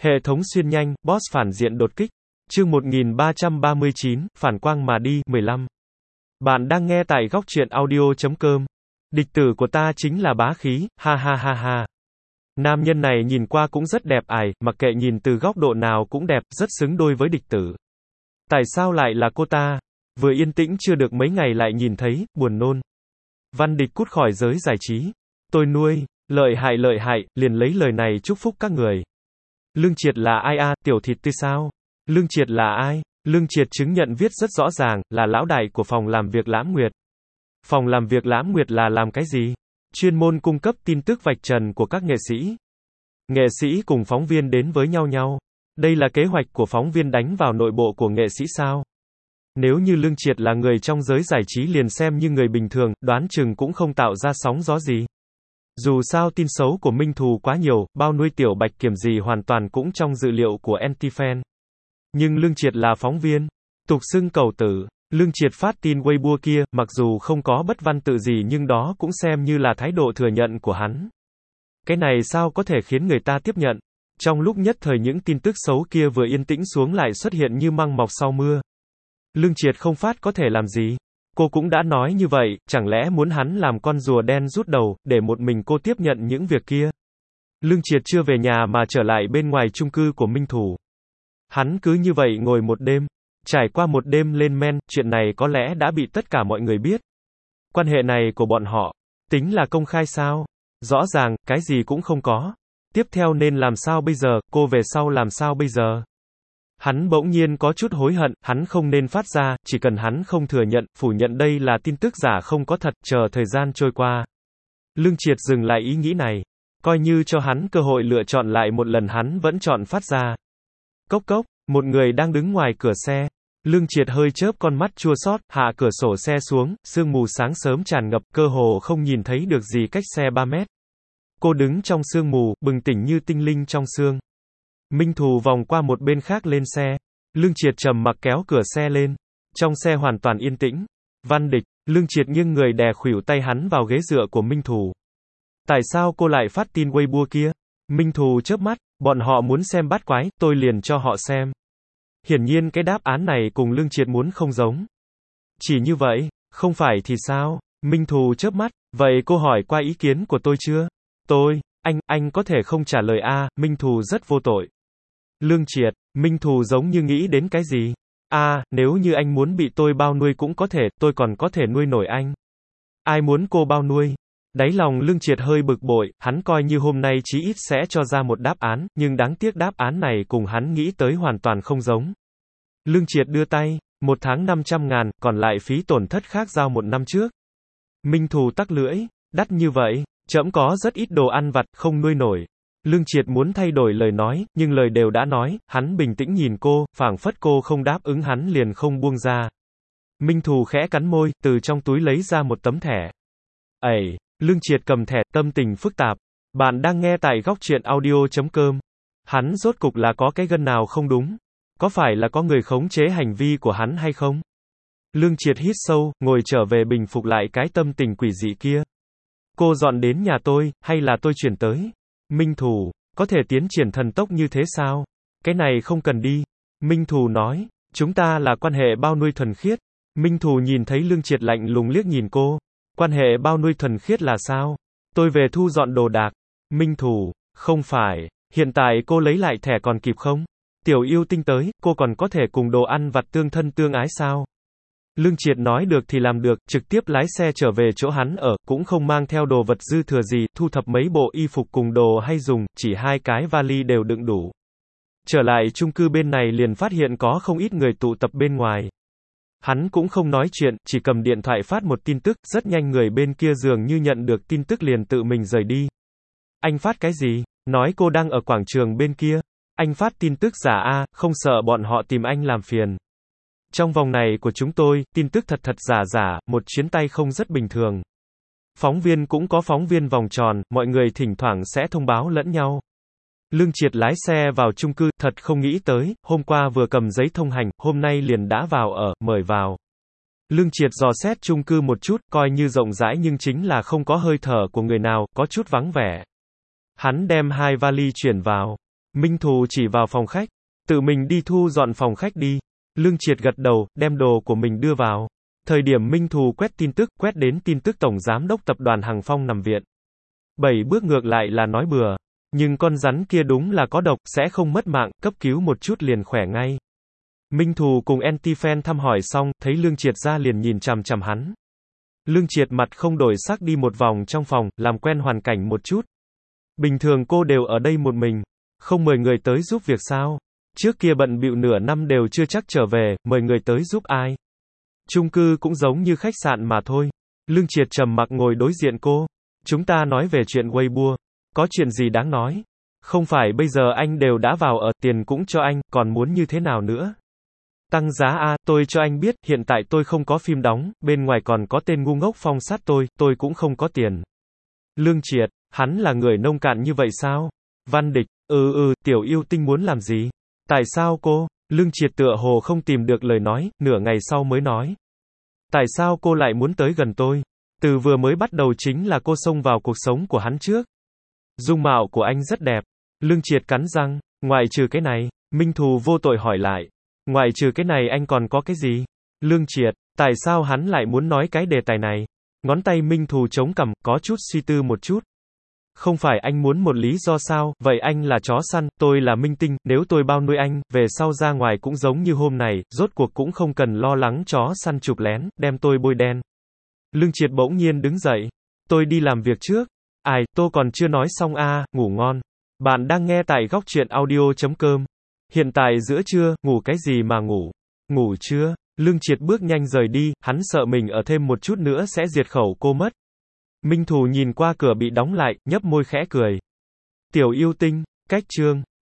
Hệ thống xuyên nhanh, boss phản diện đột kích. Chương 1339, phản quang mà đi, 15. Bạn đang nghe tại góc truyện audio.com. Địch tử của ta chính là bá khí, ha ha ha ha. Nam nhân này nhìn qua cũng rất đẹp ải, mặc kệ nhìn từ góc độ nào cũng đẹp, rất xứng đôi với địch tử. Tại sao lại là cô ta? Vừa yên tĩnh chưa được mấy ngày lại nhìn thấy, buồn nôn. Văn Địch cút khỏi giới giải trí. Tôi nuôi, lợi hại, liền lấy lời này chúc phúc các người. Lương Triệt là ai a, tiểu thịt tươi sao? Lương Triệt là ai? Lương Triệt chứng nhận viết rất rõ ràng, là lão đại của phòng làm việc Lãm Nguyệt. Phòng làm việc Lãm Nguyệt là làm cái gì? Chuyên môn cung cấp tin tức vạch trần của các nghệ sĩ. Nghệ sĩ cùng phóng viên đến với nhau. Đây là kế hoạch của phóng viên đánh vào nội bộ của nghệ sĩ sao? Nếu như Lương Triệt là người trong giới giải trí liền xem như người bình thường, đoán chừng cũng không tạo ra sóng gió gì. Dù sao tin xấu của Minh Thù quá nhiều, bao nuôi tiểu bạch kiểm gì hoàn toàn cũng trong dự liệu của anti-fan. Nhưng Lương Triệt là phóng viên, tục xưng cầu tử. Lương Triệt phát tin Weibo kia, mặc dù không có bất văn tự gì nhưng đó cũng xem như là thái độ thừa nhận của hắn. Cái này sao có thể khiến người ta tiếp nhận? Trong lúc nhất thời những tin tức xấu kia vừa yên tĩnh xuống lại xuất hiện như măng mọc sau mưa. Lương Triệt không phát có thể làm gì? Cô cũng đã nói như vậy, chẳng lẽ muốn hắn làm con rùa đen rút đầu, để một mình cô tiếp nhận những việc kia? Lương Triệt chưa về nhà mà trở lại bên ngoài chung cư của Minh Thù. Hắn cứ như vậy ngồi một đêm. Trải qua một đêm lên men, chuyện này có lẽ đã bị tất cả mọi người biết. Quan hệ này của bọn họ, tính là công khai sao? Rõ ràng, cái gì cũng không có. Tiếp theo nên làm sao bây giờ, cô về sau làm sao bây giờ? Hắn bỗng nhiên có chút hối hận, hắn không nên phát ra, chỉ cần hắn không thừa nhận, phủ nhận đây là tin tức giả không có thật, chờ thời gian trôi qua. Lương Triệt dừng lại ý nghĩ này. Coi như cho hắn cơ hội lựa chọn lại một lần hắn vẫn chọn phát ra. Cốc cốc, một người đang đứng ngoài cửa xe. Lương Triệt hơi chớp con mắt chua xót, hạ cửa sổ xe xuống, sương mù sáng sớm tràn ngập, cơ hồ không nhìn thấy được gì cách xe 3 mét. Cô đứng trong sương mù, bừng tỉnh như tinh linh trong sương. Minh Thù vòng qua một bên khác lên xe. Lương Triệt trầm mặc kéo cửa xe lên. Trong xe hoàn toàn yên tĩnh. Văn Địch, Lương Triệt nghiêng người đè khuỷu tay hắn vào ghế dựa của Minh Thù. Tại sao cô lại phát tin Weibo kia? Minh Thù chớp mắt, bọn họ muốn xem bắt quái, tôi liền cho họ xem. Hiển nhiên cái đáp án này cùng Lương Triệt muốn không giống. Chỉ như vậy, không phải thì sao? Minh Thù chớp mắt, vậy cô hỏi qua ý kiến của tôi chưa? Anh có thể không trả lời a, Minh Thù rất vô tội. Lương Triệt, Minh Thù giống như nghĩ đến cái gì? Nếu như anh muốn bị tôi bao nuôi cũng có thể, tôi còn có thể nuôi nổi anh. Ai muốn cô bao nuôi? Đáy lòng Lương Triệt hơi bực bội, hắn coi như hôm nay chí ít sẽ cho ra một đáp án, nhưng đáng tiếc đáp án này cùng hắn nghĩ tới hoàn toàn không giống. Lương Triệt đưa tay, 1 tháng 500.000, còn lại phí tổn thất khác giao 1 năm trước. Minh Thù tắc lưỡi, đắt như vậy, trẫm có rất ít đồ ăn vặt, không nuôi nổi. Lương Triệt muốn thay đổi lời nói, nhưng lời đều đã nói, hắn bình tĩnh nhìn cô, phảng phất cô không đáp ứng hắn liền không buông ra. Minh Thù khẽ cắn môi, từ trong túi lấy ra một tấm thẻ. Lương Triệt cầm thẻ, tâm tình phức tạp. Bạn đang nghe tại góc truyện audio.com. Hắn rốt cục là có cái gân nào không đúng? Có phải là có người khống chế hành vi của hắn hay không? Lương Triệt hít sâu, ngồi trở về bình phục lại cái tâm tình quỷ dị kia. Cô dọn đến nhà tôi, hay là tôi chuyển tới? Minh Thù, có thể tiến triển thần tốc như thế sao? Cái này không cần đi. Minh Thù nói, chúng ta là quan hệ bao nuôi thuần khiết. Minh Thù nhìn thấy Lương Triệt lạnh lùng liếc nhìn cô. Quan hệ bao nuôi thuần khiết là sao? Tôi về thu dọn đồ đạc. Minh Thù, không phải, hiện tại cô lấy lại thẻ còn kịp không? Tiểu yêu tinh tới, cô còn có thể cùng đồ ăn vặt tương thân tương ái sao? Lương Triệt nói được thì làm được, trực tiếp lái xe trở về chỗ hắn ở, cũng không mang theo đồ vật dư thừa gì, thu thập mấy bộ y phục cùng đồ hay dùng, chỉ 2 cái vali đều đựng đủ. Trở lại chung cư bên này liền phát hiện có không ít người tụ tập bên ngoài. Hắn cũng không nói chuyện, chỉ cầm điện thoại phát một tin tức, rất nhanh người bên kia dường như nhận được tin tức liền tự mình rời đi. Anh phát cái gì? Nói cô đang ở quảng trường bên kia. Anh phát tin tức giả a, không sợ bọn họ tìm anh làm phiền. Trong vòng này của chúng tôi, tin tức thật giả, một chuyến tay không rất bình thường. Phóng viên cũng có phóng viên vòng tròn, mọi người thỉnh thoảng sẽ thông báo lẫn nhau. Lương Triệt lái xe vào chung cư, thật không nghĩ tới, hôm qua vừa cầm giấy thông hành, hôm nay liền đã vào ở, mời vào. Lương Triệt dò xét chung cư một chút, coi như rộng rãi nhưng chính là không có hơi thở của người nào, có chút vắng vẻ. Hắn đem 2 vali chuyển vào. Minh Thù chỉ vào phòng khách. Tự mình đi thu dọn phòng khách đi. Lương Triệt gật đầu, đem đồ của mình đưa vào. Thời điểm Minh Thù quét tin tức, quét đến tin tức Tổng Giám đốc Tập đoàn Hằng Phong nằm viện. 7 bước ngược lại là nói bừa. Nhưng con rắn kia đúng là có độc, sẽ không mất mạng, cấp cứu một chút liền khỏe ngay. Minh Thù cùng Anti-Fan thăm hỏi xong, thấy Lương Triệt ra liền nhìn chằm chằm hắn. Lương Triệt mặt không đổi sắc đi một vòng trong phòng, làm quen hoàn cảnh một chút. Bình thường cô đều ở đây một mình, không mời người tới giúp việc sao? Trước kia bận bịu nửa năm đều chưa chắc trở về, mời người tới giúp ai? Chung cư cũng giống như khách sạn mà thôi. Lương Triệt trầm mặc ngồi đối diện cô. Chúng ta nói về chuyện Weibo. Có chuyện gì đáng nói? Không phải bây giờ anh đều đã vào ở, tiền cũng cho anh, còn muốn như thế nào nữa? Tăng giá a, tôi cho anh biết, hiện tại tôi không có phim đóng, bên ngoài còn có tên ngu ngốc phong sát tôi cũng không có tiền. Lương Triệt, hắn là người nông cạn như vậy sao? Văn Địch, Tiểu Yêu Tinh muốn làm gì? Tại sao cô? Lương Triệt tựa hồ không tìm được lời nói, nửa ngày sau mới nói. Tại sao cô lại muốn tới gần tôi? Từ vừa mới bắt đầu chính là cô xông vào cuộc sống của hắn trước. Dung mạo của anh rất đẹp. Lương Triệt cắn răng, ngoại trừ cái này, Minh Thù vô tội hỏi lại. Ngoại trừ cái này anh còn có cái gì? Lương Triệt, tại sao hắn lại muốn nói cái đề tài này? Ngón tay Minh Thù chống cằm, có chút suy tư một chút. Không phải anh muốn một lý do sao, vậy anh là chó săn, tôi là minh tinh, nếu tôi bao nuôi anh, về sau ra ngoài cũng giống như hôm này, rốt cuộc cũng không cần lo lắng chó săn chụp lén, đem tôi bôi đen. Lương Triệt bỗng nhiên đứng dậy. Tôi đi làm việc trước. Ai, tôi còn chưa nói xong ngủ ngon. Bạn đang nghe tại góc truyện audio.com. Hiện tại giữa trưa, ngủ cái gì mà ngủ? Ngủ chưa? Lương Triệt bước nhanh rời đi, hắn sợ mình ở thêm một chút nữa sẽ diệt khẩu cô mất. Minh Thù nhìn qua cửa bị đóng lại, nhấp môi khẽ cười. Tiểu Yêu Tinh, cách chương.